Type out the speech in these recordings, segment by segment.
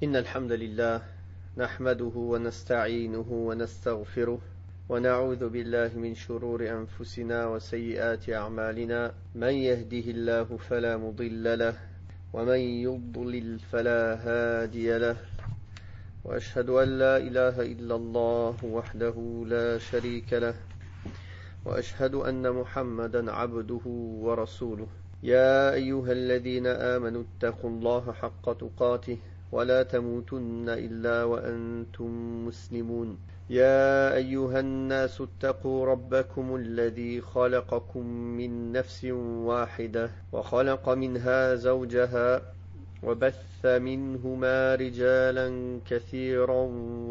إن الحمد لله نحمده ونستعينه ونستغفره ونعوذ بالله من شرور أنفسنا وسيئات أعمالنا من يهده الله فلا مضل له ومن يضلل فلا هادي له وأشهد أن لا إله إلا الله وحده لا شريك له وأشهد أن محمدا عبده ورسوله يا أيها الذين آمنوا اتقوا الله حق تقاته ولا تموتن إلا وأنتم مسلمون يا أيها الناس اتقوا ربكم الذي خلقكم من نفس واحدة وخلق منها زوجها وبث منهما رجالا كثيرا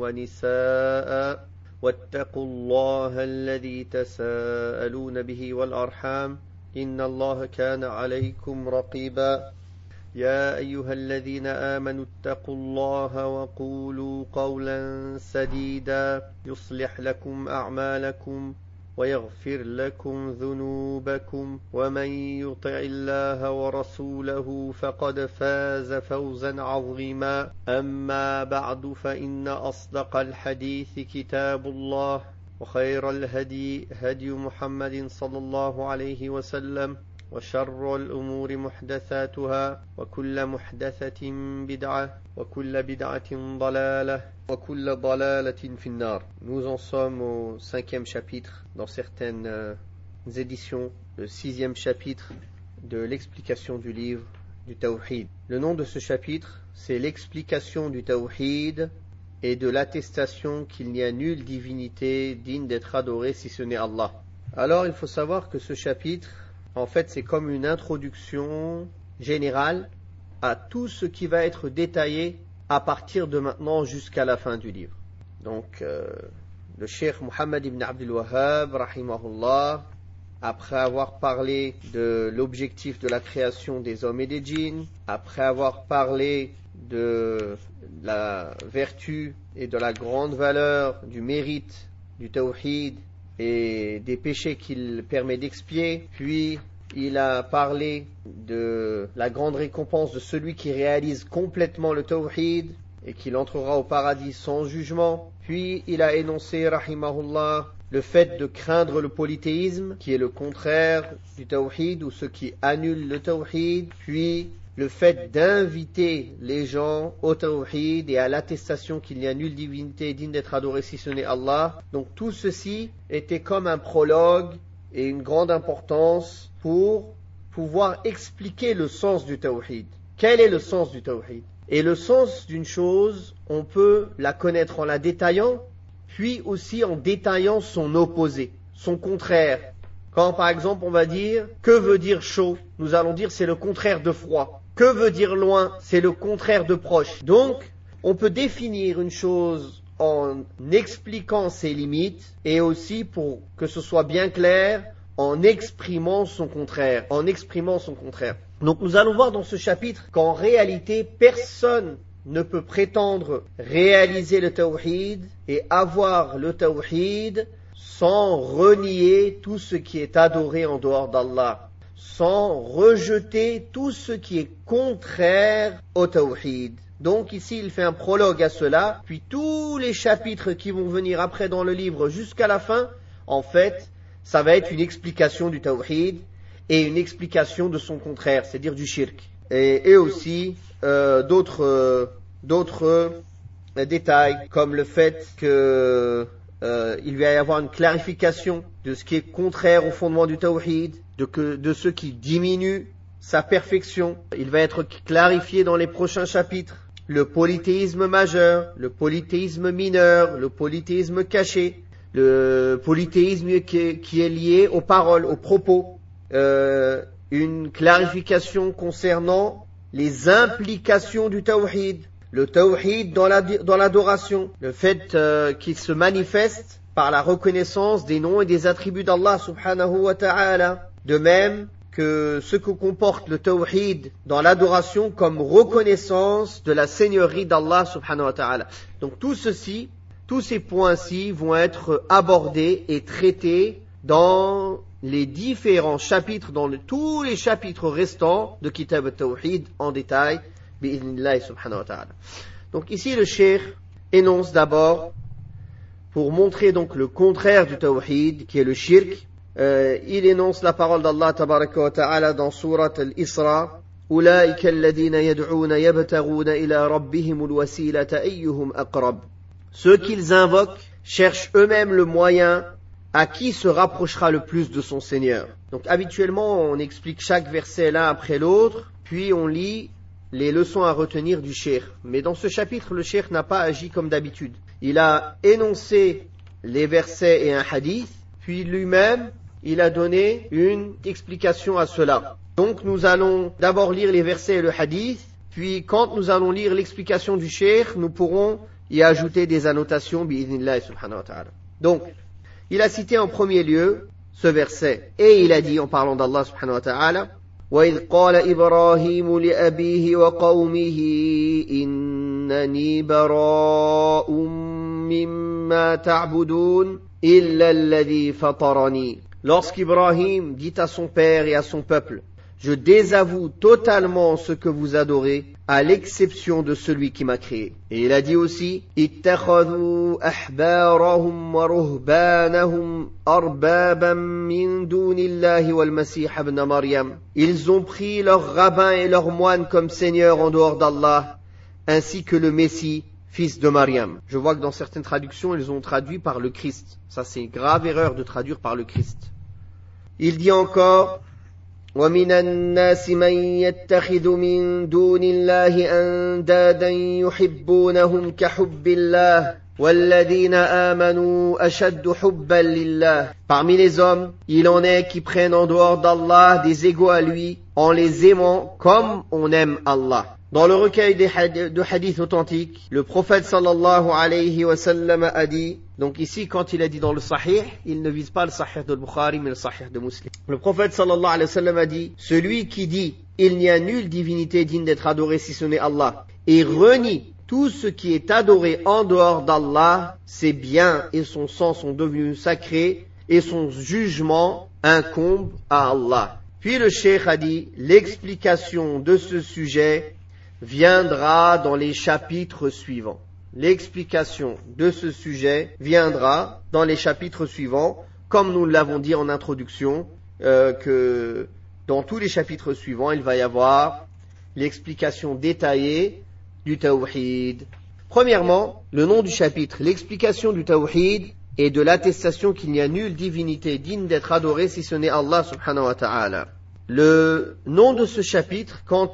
ونساء واتقوا الله الذي تساءلون به والأرحام إن الله كان عليكم رقيبا يا أيها الذين آمنوا اتقوا الله وقولوا قولا سديدا يصلح لكم أعمالكم ويغفر لكم ذنوبكم ومن يطع الله ورسوله فقد فاز فوزا عظيما أما بعد فإن أصدق الحديث كتاب الله وخير الهدي هدي محمد صلى الله عليه وسلم وشر الأمور محدثاتها وكل محدثة بدعة وكل بدعة ضلالة وكل ضلالة في النار. Nous en sommes au 5e chapitre dans certaines éditions, le 6e chapitre de l'explication du livre du Tawhid. Le nom de ce chapitre, c'est l'explication du Tawhid et de l'attestation qu'il n'y a nulle divinité digne d'être adorée si ce n'est Allah. Alors il faut savoir que ce chapitre, en fait, c'est comme une introduction générale à tout ce qui va être détaillé à partir de maintenant jusqu'à la fin du livre. Donc, le cheikh Muhammad ibn Abdul Wahhab, rahimahullah, après avoir parlé de l'objectif de la création des hommes et des djinns, après avoir parlé de la vertu et de la grande valeur du mérite du tawhid et des péchés qu'il permet d'expier, puis il a parlé de la grande récompense de celui qui réalise complètement le tawhid et qu'il entrera au paradis sans jugement, puis il a énoncé, rahimahullah, le fait de craindre le polythéisme qui est le contraire du tawhid ou ce qui annule le tawhid, puis le fait d'inviter les gens au tawhid et à l'attestation qu'il n'y a nulle divinité digne d'être adorée si ce n'est Allah. Donc tout ceci était comme un prologue et une grande importance pour pouvoir expliquer le sens du tawhid. Quel est le sens du tawhid? Et le sens d'une chose, on peut la connaître en la détaillant, puis aussi en détaillant son opposé, son contraire. Quand par exemple on va dire « que veut dire chaud ?» Nous allons dire c'est le contraire de froid. Que veut dire loin? C'est le contraire de proche. Donc, on peut définir une chose en expliquant ses limites et aussi, pour que ce soit bien clair, en exprimant son contraire. Donc, nous allons voir dans ce chapitre qu'en réalité, personne ne peut prétendre réaliser le tawhid et avoir le tawhid sans renier tout ce qui est adoré en dehors d'Allah, sans rejeter tout ce qui est contraire au tawhid. Donc ici il fait un prologue à cela, puis tous les chapitres qui vont venir après dans le livre jusqu'à la fin, en fait, ça va être une explication du tawhid et une explication de son contraire, c'est-à-dire du shirk. Et aussi d'autres détails, comme le fait que il va y avoir une clarification de ce qui est contraire au fondement du tawhid, de ce qui diminue sa perfection. Il va être clarifié dans les prochains chapitres. Le polythéisme majeur, le polythéisme mineur, le polythéisme caché, le polythéisme qui est lié aux paroles, aux propos. Une clarification concernant les implications du tawhid. Le tawhid dans l'adoration, le fait qu'il se manifeste par la reconnaissance des noms et des attributs d'Allah subhanahu wa ta'ala. De même que ce que comporte le tawhid dans l'adoration comme reconnaissance de la seigneurie d'Allah subhanahu wa ta'ala. Donc tous ces points-ci vont être abordés et traités dans les différents chapitres, tous les chapitres restants de Kitab al-Tawhid en détail, bi'idhnillahi subhanahu wa ta'ala. Donc ici le cheikh énonce d'abord, pour montrer donc le contraire du tawhid, qui est le shirk, il énonce la parole d'Allah tabaraka wa ta'ala dans sourate Al-Isra, أولئك الذين يدعون يبتغون إلى ربهم الوسيلة أيهم أقرب. Ceux qu'ils invoquent cherchent eux-mêmes le moyen à qui se rapprochera le plus de son Seigneur. Donc habituellement on explique chaque verset l'un après l'autre, puis on lit les leçons à retenir du cheikh. Mais dans ce chapitre, le cheikh n'a pas agi comme d'habitude. Il a énoncé les versets et un hadith, puis lui-même, il a donné une explication à cela. Donc nous allons d'abord lire les versets et le hadith, puis quand nous allons lire l'explication du cheikh, nous pourrons y ajouter des annotations, bi'idhnillah subhanahu wa ta'ala. Donc, il a cité en premier lieu ce verset, et il a dit en parlant d'Allah subhanahu wa ta'ala, وَإِذْ قَالَ إِبْرَاهِيمُ لِأَبِيهِ وَقَوْمِهِ إِنَّنِي بَرَاءٌ مِّمَّا تَعْبُدُونَ إِلَّا الَّذِي فَطَرَنِي. Lorsqu'Ibrahim dit à son père et à son peuple, je désavoue totalement ce que vous adorez, à l'exception de celui qui m'a créé. Et il a dit aussi, اتخذوا أحبارهم ورهبانهم أربابا من دون الله والمسيح ابن مريم. Ils ont pris leurs rabbins et leurs moines comme seigneurs en dehors d'Allah, ainsi que le Messie, fils de Mariam. Je vois que dans certaines traductions, ils ont traduit par le Christ. Ça, c'est une grave erreur de traduire par le Christ. Il dit encore, وَمِنَ النَّاسِ مَن يَتَّخِذُ مِن دُونِ اللَّهِ أَندَادًا يُحِبُّونَهُمْ كَحُبِّ اللَّهِ وَالَّذِينَ آمَنُوا أَشَدُّ حُبًّا لِلَّهِ. Parmi les hommes, il en est qui prennent en dehors d'Allah des égaux à lui, en les aimant comme on aime Allah. Dans le recueil de hadiths authentiques, le prophète sallallahu alayhi wa sallam a dit, donc ici quand il a dit dans le sahih, il ne vise pas le sahih de Bukhari mais le sahih de Muslim. Le prophète sallallahu alayhi wa sallam a dit, celui qui dit, il n'y a nulle divinité digne d'être adorée si ce n'est Allah, et renie tout ce qui est adoré en dehors d'Allah, ses biens et son sang sont devenus sacrés, et son jugement incombe à Allah. Puis le cheikh a dit, l'explication de ce sujet viendra dans les chapitres suivants. L'explication de ce sujet viendra dans les chapitres suivants, comme nous l'avons dit en introduction, que dans tous les chapitres suivants, il va y avoir l'explication détaillée du tawhid. Premièrement, le nom du chapitre, l'explication du tawhid et de l'attestation qu'il n'y a nulle divinité digne d'être adorée si ce n'est Allah subhanahu wa ta'ala. Le nom de ce chapitre, quand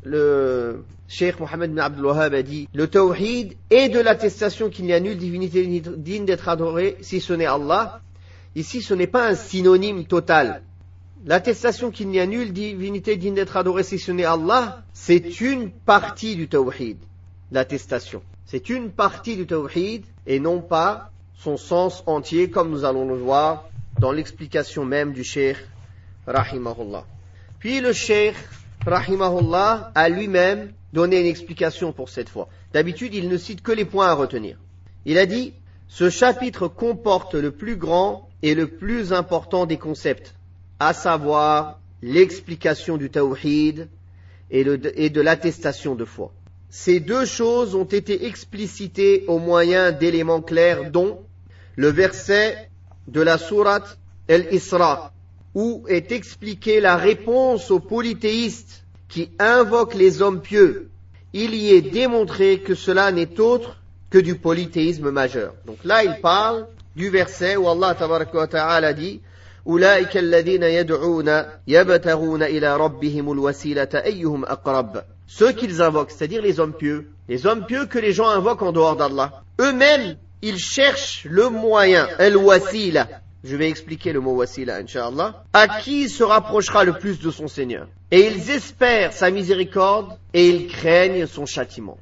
le Cheikh Mohammed bin Abdul Wahhab a dit le tawhid et de l'attestation qu'il n'y a nulle divinité digne d'être adorée si ce n'est Allah, ici ce n'est pas un synonyme total. L'attestation qu'il n'y a nulle divinité digne d'être adorée si ce n'est Allah, c'est une partie du tawhid. L'attestation, c'est une partie du tawhid et non pas son sens entier comme nous allons le voir dans l'explication même du Cheikh rahimahullah. Puis le Cheikh rahimahullah a lui-même donné une explication pour cette fois. D'habitude, il ne cite que les points à retenir. Il a dit, ce chapitre comporte le plus grand et le plus important des concepts, à savoir l'explication du tawhid et de l'attestation de foi. Ces deux choses ont été explicitées au moyen d'éléments clairs dont le verset de la sourate Al-Isra, où est expliquée la réponse aux polythéistes qui invoquent les hommes pieux. Il y est démontré que cela n'est autre que du polythéisme majeur. Donc là, il parle du verset où Allah tabaraka wa ta'ala dit أولئك الذين يدعون يبتغون إلى ربهم الوسيلة أيهم أقرب. Ceux qu'ils invoquent, c'est-à-dire les hommes pieux que les gens invoquent en dehors d'Allah, eux-mêmes, ils cherchent le moyen, al-wasila. Je vais expliquer le mot wasila, incha'Allah. À qui se rapprochera le plus de son Seigneur. Et ils espèrent sa miséricorde et ils craignent son châtiment.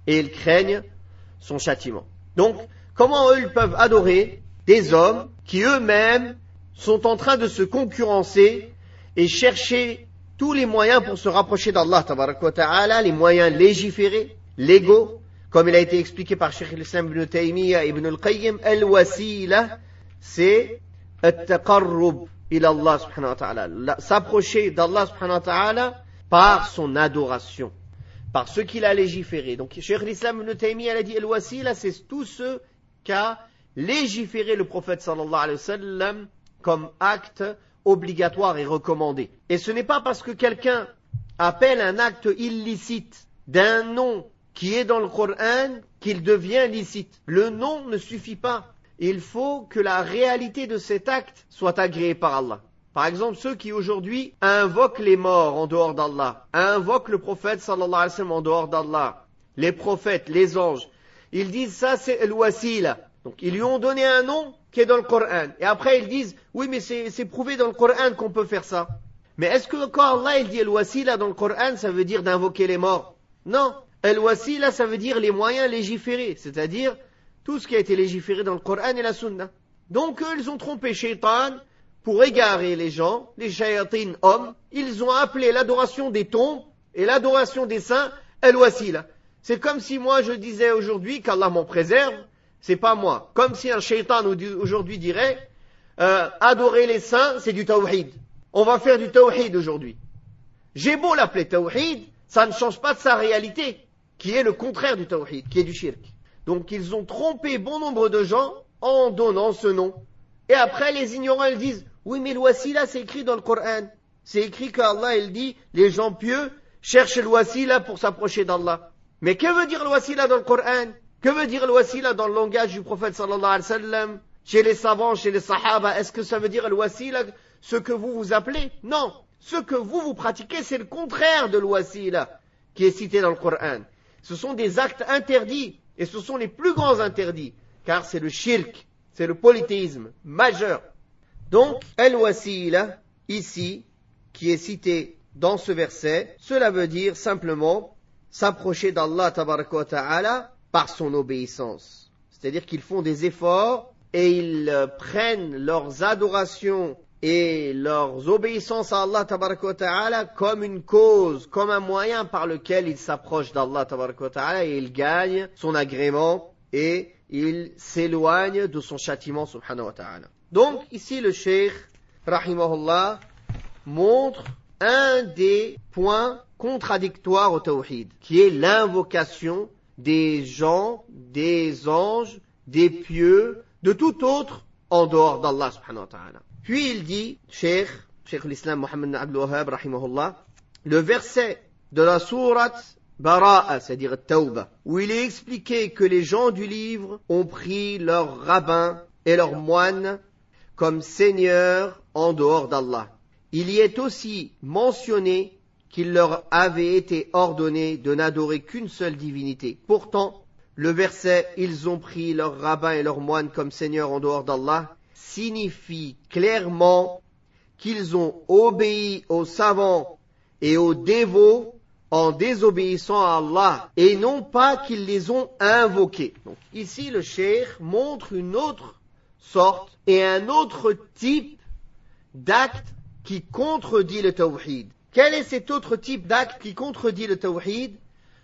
Donc, comment eux ils peuvent adorer des hommes qui eux-mêmes sont en train de se concurrencer et chercher tous les moyens pour se rapprocher d'Allah tabaraka wa ta'ala, les moyens légiférés, légaux, comme il a été expliqué par Cheikh al-Islam ibn Taymiyyah ibn al-Qayyim, al-wasila, c'est at-taqarrub ila Allah subhanahu wa ta'ala, s'approcher d'Allah subhanahu wa ta'ala par son adoration, par ce qu'il a légiféré. Donc, Cheikh l'Islam Ibn Taymiyyah a dit, al-wasila, c'est tout ce qu'a légiféré le prophète sallallahu alayhi wa sallam comme acte obligatoire et recommandé. Et ce n'est pas parce que quelqu'un appelle un acte illicite d'un nom qui est dans le Coran qu'il devient licite. Le nom ne suffit pas. Il faut que la réalité de cet acte soit agréée par Allah. Par exemple, ceux qui aujourd'hui invoquent les morts en dehors d'Allah, invoquent le prophète sallallahu alayhi wa sallam en dehors d'Allah, les prophètes, les anges, ils disent ça c'est al-wasila. Donc ils lui ont donné un nom qui est dans le Coran. Et après ils disent, oui mais c'est prouvé dans le Coran qu'on peut faire ça. Mais est-ce que quand Allah il dit al-wasila dans le Coran, ça veut dire d'invoquer les morts? Non. Al-wasila, ça veut dire les moyens légiférés, c'est-à-dire tout ce qui a été légiféré dans le Coran et la Sunna. Donc eux, ils ont trompé Shaitan pour égarer les gens, les shayatins hommes. Ils ont appelé l'adoration des tombes et l'adoration des saints al-wasila. C'est comme si moi je disais aujourd'hui qu'Allah m'en préserve, c'est pas moi. Comme si un shaitan aujourd'hui dirait adorer les saints, c'est du tawhid. On va faire du tawhid aujourd'hui. J'ai beau l'appeler tawhid, ça ne change pas de sa réalité, qui est le contraire du tawhid, qui est du shirk. Donc ils ont trompé bon nombre de gens en donnant ce nom. Et après les ignorants ils disent, oui mais le wasila c'est écrit dans le Coran. C'est écrit qu'Allah il dit, les gens pieux cherchent le wasila pour s'approcher d'Allah. Mais que veut dire le wasila dans le Coran? Que veut dire le wasila dans le langage du prophète sallallahu alayhi wa sallam? Chez les savants, chez les sahaba, est-ce que ça veut dire le wasila, ce que vous appelez? Non. Ce que vous pratiquez, c'est le contraire de le wasila qui est cité dans le Coran. Ce sont des actes interdits. Et ce sont les plus grands interdits. Car c'est le shirk, c'est le polythéisme majeur. Donc, al-wasila, ici, qui est cité dans ce verset, cela veut dire simplement s'approcher d'Allah tabaraka wa ta'ala par son obéissance. C'est-à-dire qu'ils font des efforts et ils prennent leurs adorations et leurs obéissances à Allah tabaraka wa ta'ala comme une cause, comme un moyen par lequel ils s'approchent d'Allah tabaraka wa ta'ala et ils gagnent son agrément et ils s'éloignent de son châtiment subhanahu wa ta'ala. Donc ici le cheikh rahimahullah montre un des points contradictoires au tawhid, qui est l'invocation des gens, des anges, des pieux, de tout autre en dehors d'Allah subhanahu wa ta'ala. Puis il dit, Cheikh l'Islam Muhammad ibn Abdul Wahhab rahimahullah, le verset de la sourate Bara'a, c'est-à-dire Tawbah, où il est expliqué que les gens du livre ont pris leurs rabbins et leurs moines comme seigneurs en dehors d'Allah. Il y est aussi mentionné qu'il leur avait été ordonné de n'adorer qu'une seule divinité. Pourtant, le verset « Ils ont pris leurs rabbins et leurs moines comme seigneurs en dehors d'Allah » signifie clairement qu'ils ont obéi aux savants et aux dévots en désobéissant à Allah et non pas qu'ils les ont invoqués. Donc ici le cheikh montre une autre sorte et un autre type d'acte qui contredit le tawhid. Quel est cet autre type d'acte qui contredit le tawhid?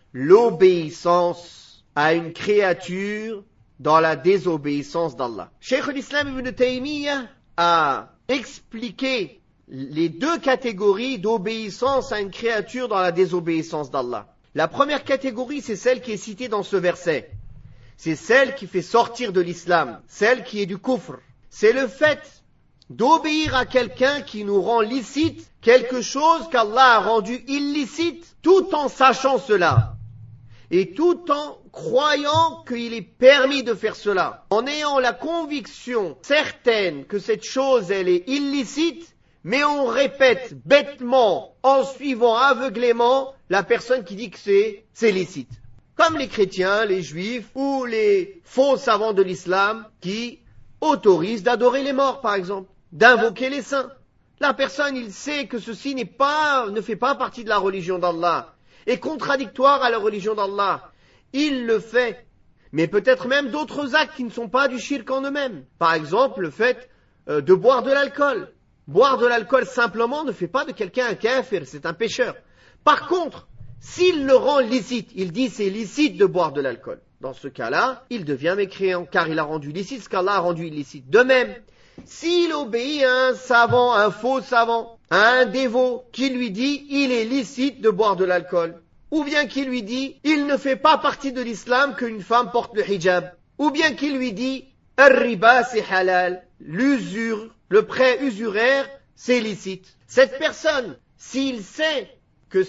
L'obéissance à une créature dans la désobéissance d'Allah. Cheikh l'Islam Ibn Taymiyyah a expliqué les deux catégories d'obéissance à une créature dans la désobéissance d'Allah. La première catégorie, c'est celle qui est citée dans ce verset. C'est celle qui fait sortir de l'islam, celle qui est du kufr. C'est le fait d'obéir à quelqu'un qui nous rend licite quelque chose qu'Allah a rendu illicite, tout en sachant cela. Et tout en croyant qu'il est permis de faire cela. En ayant la conviction certaine que cette chose, elle est illicite, mais on répète bêtement, en suivant aveuglément, la personne qui dit que c'est licite. Comme les chrétiens, les juifs ou les faux savants de l'islam qui autorisent d'adorer les morts, par exemple, d'invoquer les saints. La personne, il sait que ceci ne fait pas partie de la religion d'Allah, est contradictoire à la religion d'Allah. Il le fait. Mais peut-être même d'autres actes qui ne sont pas du shirk en eux-mêmes. Par exemple, le fait de boire de l'alcool. Boire de l'alcool simplement ne fait pas de quelqu'un un kafir, c'est un pécheur. Par contre, s'il le rend licite, il dit c'est licite de boire de l'alcool. Dans ce cas-là, il devient mécréant, car il a rendu licite ce qu'Allah a rendu illicite. De même, s'il obéit à un savant, un faux savant, à un dévot, qui lui dit il est licite de boire de l'alcool, ou bien qui lui dit il ne fait pas partie de l'islam qu'une femme porte le hijab, ou bien qui lui dit ar-riba c'est halal, l'usure, le prêt usuraire c'est licite. Cette personne, s'il sait que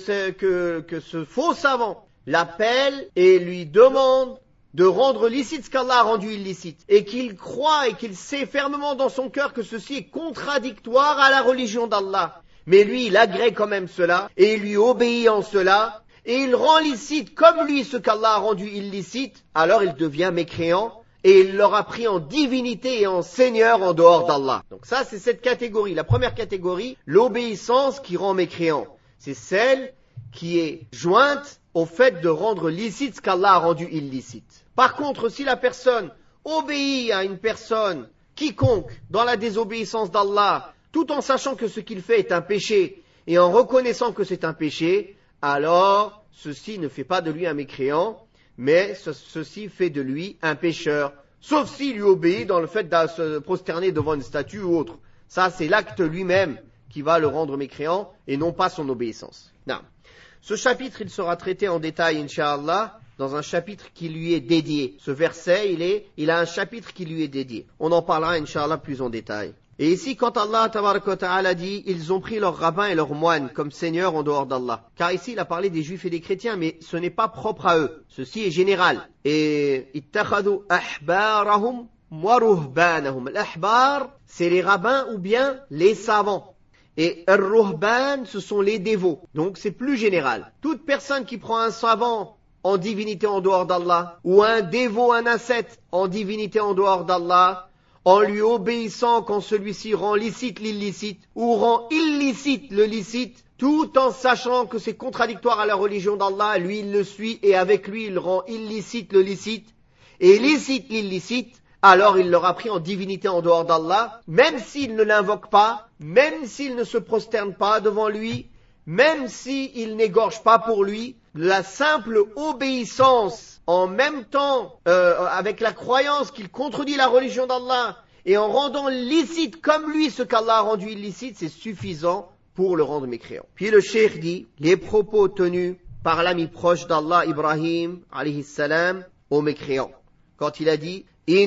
ce faux savant l'appelle et lui demande de rendre licite ce qu'Allah a rendu illicite, et qu'il croit et qu'il sait fermement dans son cœur que ceci est contradictoire à la religion d'Allah, mais lui il agrée quand même cela, et il lui obéit en cela, et il rend licite comme lui ce qu'Allah a rendu illicite, alors il devient mécréant, et il l'aura pris en divinité et en seigneur en dehors d'Allah. Donc ça c'est cette catégorie. La première catégorie, l'obéissance qui rend mécréant, c'est celle qui est jointe au fait de rendre licite ce qu'Allah a rendu illicite. Par contre, si la personne obéit à une personne quiconque dans la désobéissance d'Allah, tout en sachant que ce qu'il fait est un péché, et en reconnaissant que c'est un péché, alors ceci ne fait pas de lui un mécréant, mais ceci fait de lui un pécheur, sauf s'il lui obéit dans le fait de se prosterner devant une statue ou autre. Ça, c'est l'acte lui-même qui va le rendre mécréant, et non pas son obéissance. Non. Ce chapitre, il sera traité en détail, Inch'Allah, dans un chapitre qui lui est dédié. Ce verset, il a un chapitre qui lui est dédié. On en parlera, Inch'Allah, plus en détail. Et ici, quand Allah tabaraka wa ta'ala dit, ils ont pris leurs rabbins et leurs moines comme seigneurs en dehors d'Allah. Car ici, il a parlé des juifs et des chrétiens, mais ce n'est pas propre à eux. Ceci est général. Et ittakhadhu ahbarahum wa ruhbanahum. L'ahbar, c'est les rabbins ou bien les savants. Et ar-ruhban, ce sont les dévots. Donc c'est plus général. Toute personne qui prend un savant en divinité en dehors d'Allah, ou un dévot, un ascète en divinité en dehors d'Allah, en lui obéissant quand celui-ci rend licite l'illicite, ou rend illicite le licite, tout en sachant que c'est contradictoire à la religion d'Allah, lui il le suit, et avec lui il rend illicite le licite, et licite l'illicite, alors il l'aura pris en divinité en dehors d'Allah, même s'il ne l'invoque pas, même s'il ne se prosterne pas devant lui, même s'il n'égorge pas pour lui, la simple obéissance, en même temps avec la croyance qu'il contredit la religion d'Allah, et en rendant licite comme lui ce qu'Allah a rendu illicite, c'est suffisant pour le rendre mécréant. Puis le cheikh dit, les propos tenus par l'ami proche d'Allah, Ibrahim, alayhi salam, aux mécréants. Quand il a dit,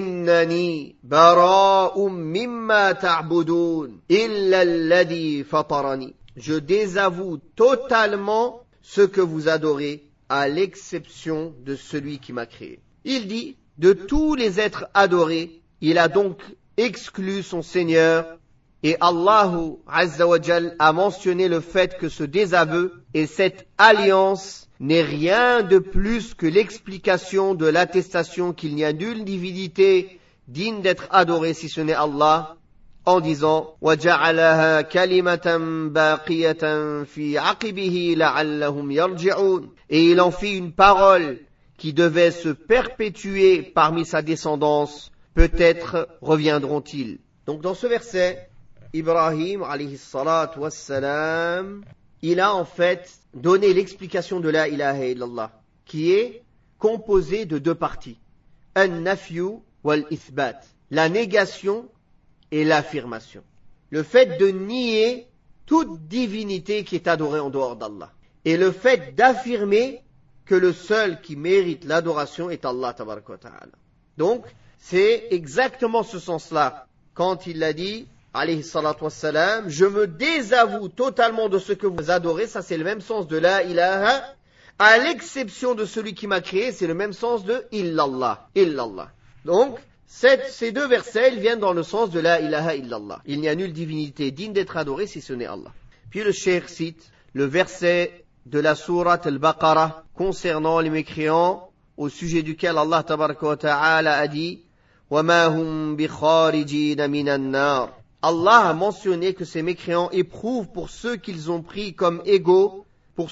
Innani bara'um mimma ta'budun illa alladhi fatarani. Je désavoue totalement ce que vous adorez, à l'exception de celui qui m'a créé. Il dit, de tous les êtres adorés, il a donc exclu son Seigneur, et Allah Azza wa Jal a mentionné le fait que ce désaveu et cette alliance n'est rien de plus que l'explication de l'attestation qu'il n'y a nulle divinité digne d'être adorée si ce n'est Allah, en disant وَجَعَلَهَا كَلِمَةً بَاقِيَةً فِي عَقِبِهِ لَعَلَّهُمْ يَرْجِعُونَ. Et il en fit une parole qui devait se perpétuer parmi sa descendance, peut-être reviendront-ils. Donc dans ce verset, Ibrahim alayhi salatu wassalam, il a en fait donné l'explication de la ilaha illallah, qui est composée de deux parties. An-nafyu wal-ithbat, la négation et l'affirmation. Le fait de nier toute divinité qui est adorée en dehors d'Allah. Et le fait d'affirmer que le seul qui mérite l'adoration est Allah tabaraka wa ta'ala. Donc, c'est exactement ce sens-là. Quand il l'a dit, alayhi salatu wassalam, je me désavoue totalement de ce que vous adorez, ça c'est le même sens de la ilaha, à l'exception de celui qui m'a créé, c'est le même sens de illallah, illallah. Donc, ces deux versets, ils viennent dans le sens de la ilaha illallah. Il n'y a nulle divinité digne d'être adorée si ce n'est Allah. Puis le cheikh cite le verset de la sourate al-Baqarah concernant les mécréants, au sujet duquel Allah tabaraka wa ta'ala a dit وَمَا هُمْ بِخَارِجِينَ مِنَ النَّارِ. Allah a mentionné que ces mécréants éprouvent pour ceux qu'ils ont pris comme égaux,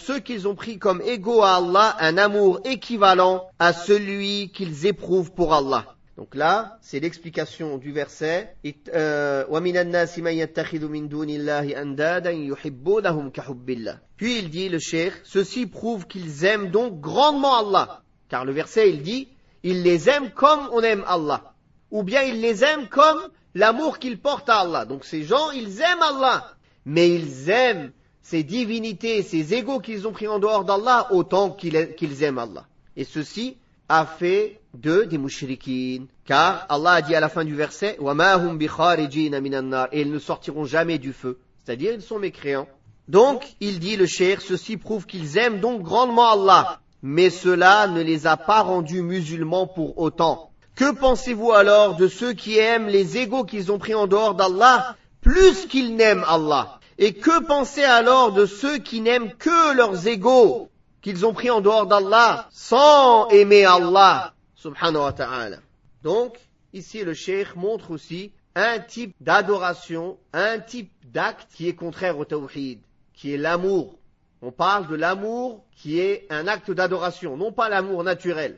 à Allah un amour équivalent à celui qu'ils éprouvent pour Allah. Donc là, c'est l'explication du verset وَمِنَ النَّاسِ مَن يَتَّخِذُ مِن دُونِ اللَّهِ أَندَادًا يُحِبُّونَهُم كَحُبِّ اللَّهِ. Puis il dit, le cheikh, ceci prouve qu'ils aiment donc grandement Allah. Car le verset, il dit, ils les aiment comme on aime Allah. Ou bien ils les aiment comme l'amour qu'ils portent à Allah. Donc ces gens, ils aiment Allah. Mais ils aiment ces divinités, ces égaux qu'ils ont pris en dehors d'Allah, autant qu'ils aiment Allah. Et ceci a fait d'eux des mouchriquines. Car Allah a dit à la fin du verset, وَمَا هُمْ بِخَارِجِينَ مِنَ النَّارِ, et ils ne sortiront jamais du feu. C'est-à-dire, ils sont mécréants. Donc, il dit le cheikh, ceci prouve qu'ils aiment donc grandement Allah. Mais cela ne les a pas rendus musulmans pour autant. Que pensez-vous alors de ceux qui aiment les égaux qu'ils ont pris en dehors d'Allah, plus qu'ils n'aiment Allah? Et que pensez alors de ceux qui n'aiment que leurs égaux qu'ils ont pris en dehors d'Allah, sans aimer Allah, subhanahu wa ta'ala? Donc, ici le cheikh montre aussi un type d'adoration, un type d'acte qui est contraire au tawhid, qui est l'amour. On parle de l'amour qui est un acte d'adoration, non pas l'amour naturel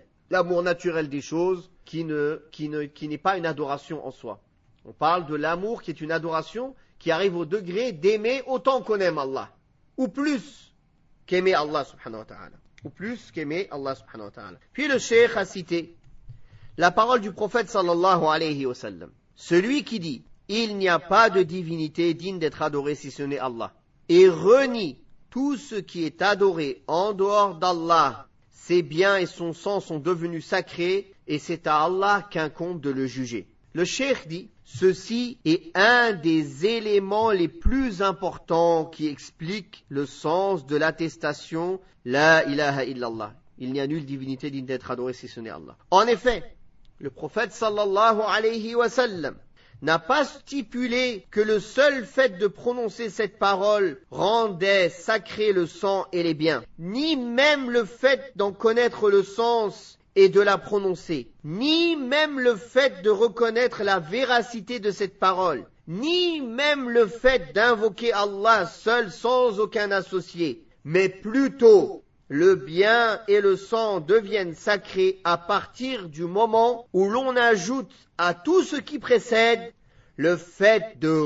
des choses qui n'est pas une adoration en soi. On parle de l'amour qui est une adoration qui arrive au degré d'aimer autant qu'on aime Allah, ou plus qu'aimer Allah subhanahu wa ta'ala, ou plus qu'aimer Allah subhanahu wa ta'ala. Puis le cheikh a cité la parole du prophète sallallahu alayhi wa sallam. Celui qui dit « Il n'y a pas de divinité digne d'être adorée si ce n'est Allah » et renie tout ce qui est adoré en dehors d'Allah, ses biens et son sang sont devenus sacrés et c'est à Allah qu'incombe de le juger. Le cheikh dit « Ceci est un des éléments les plus importants qui explique le sens de l'attestation « La ilaha illallah ». Il n'y a nulle divinité digne d'être adorée si ce n'est Allah. En effet, le prophète sallallahu alayhi wa sallam n'a pas stipulé que le seul fait de prononcer cette parole rendait sacré le sang et les biens, ni même le fait d'en connaître le sens et de la prononcer, ni même le fait de reconnaître la véracité de cette parole, ni même le fait d'invoquer Allah seul sans aucun associé, mais plutôt le bien et le sang deviennent sacrés à partir du moment où l'on ajoute à tout ce qui précède le fait de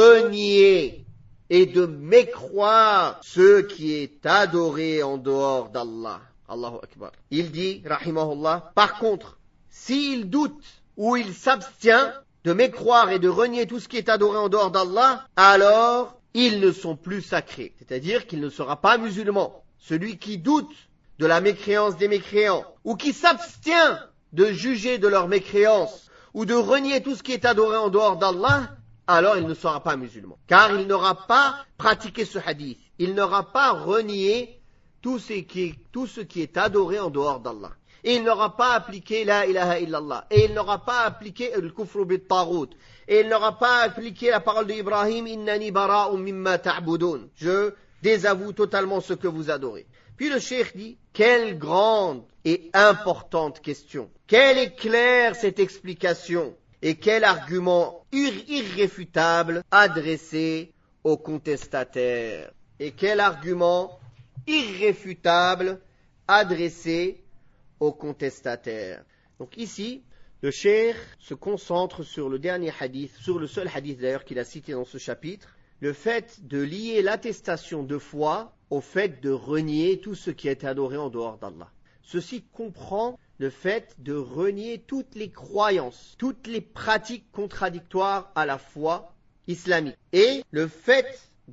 renier et de mécroire ce qui est adoré en dehors d'Allah. Allahu Akbar. Il dit, rahimahullah, par contre, s'il doute ou il s'abstient de mécroire et de renier tout ce qui est adoré en dehors d'Allah, alors ils ne sont plus sacrés. C'est-à-dire qu'il ne sera pas musulman. Celui qui doute de la mécréance des mécréants, ou qui s'abstient de juger de leur mécréance, ou de renier tout ce qui est adoré en dehors d'Allah, alors il ne sera pas musulman. Car il n'aura pas pratiqué ce hadith. Il n'aura pas renié tout ce qui est adoré en dehors d'Allah. Et il n'aura pas appliqué la ilaha illallah. Et il n'aura pas appliqué le kufru bit taghut. Et il n'aura pas appliqué la parole d'Ibrahim, innani bara'un mimma ta'budun. Je désavoue totalement ce que vous adorez. Puis le cheikh dit, quelle grande et importante question. Quelle est claire cette explication et quel argument irréfutable adressé aux contestataires. Et quel argument irréfutable adressé aux contestataires. Donc ici, le cheikh se concentre sur le dernier hadith, sur le seul hadith d'ailleurs qu'il a cité dans ce chapitre, le fait de lier l'attestation de foi au fait de renier tout ce qui est adoré en dehors d'Allah. Ceci comprend le fait de renier toutes les croyances, toutes les pratiques contradictoires à la foi islamique. Et le fait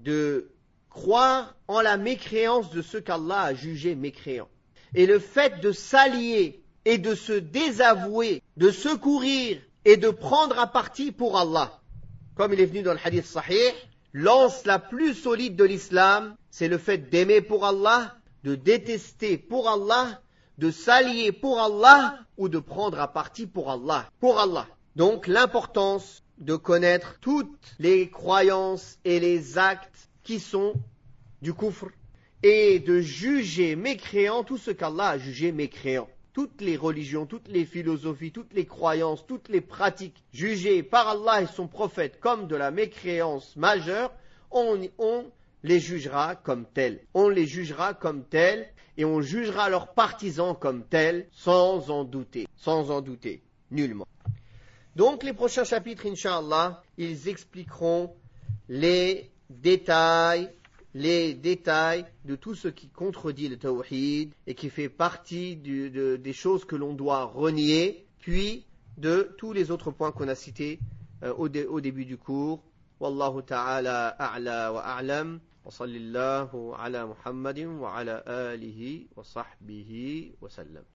de croire en la mécréance de ceux qu'Allah a jugés mécréants. Et le fait de s'allier et de se désavouer, de secourir et de prendre à partie pour Allah. Comme il est venu dans le hadith sahih, l'anse la plus solide de l'islam, c'est le fait d'aimer pour Allah, de détester pour Allah, de s'allier pour Allah ou de prendre à partie pour Allah. Pour Allah. Donc l'importance de connaître toutes les croyances et les actes qui sont du kufr et de juger mécréant tout ce qu'Allah a jugé mécréant. Toutes les religions, toutes les philosophies, toutes les croyances, toutes les pratiques jugées par Allah et son prophète comme de la mécréance majeure, on les jugera comme telles. On les jugera comme telles et on jugera leurs partisans comme tels sans en douter, nullement. Donc les prochains chapitres, Inch'Allah, ils expliqueront les détails de tout ce qui contredit le tawhid et qui fait partie des choses que l'on doit renier, puis de tous les autres points qu'on a cités au début du cours. Wallahu ta'ala a'la wa a'lam. وصل الله على محمد وعلى آله وصحبه وسلم.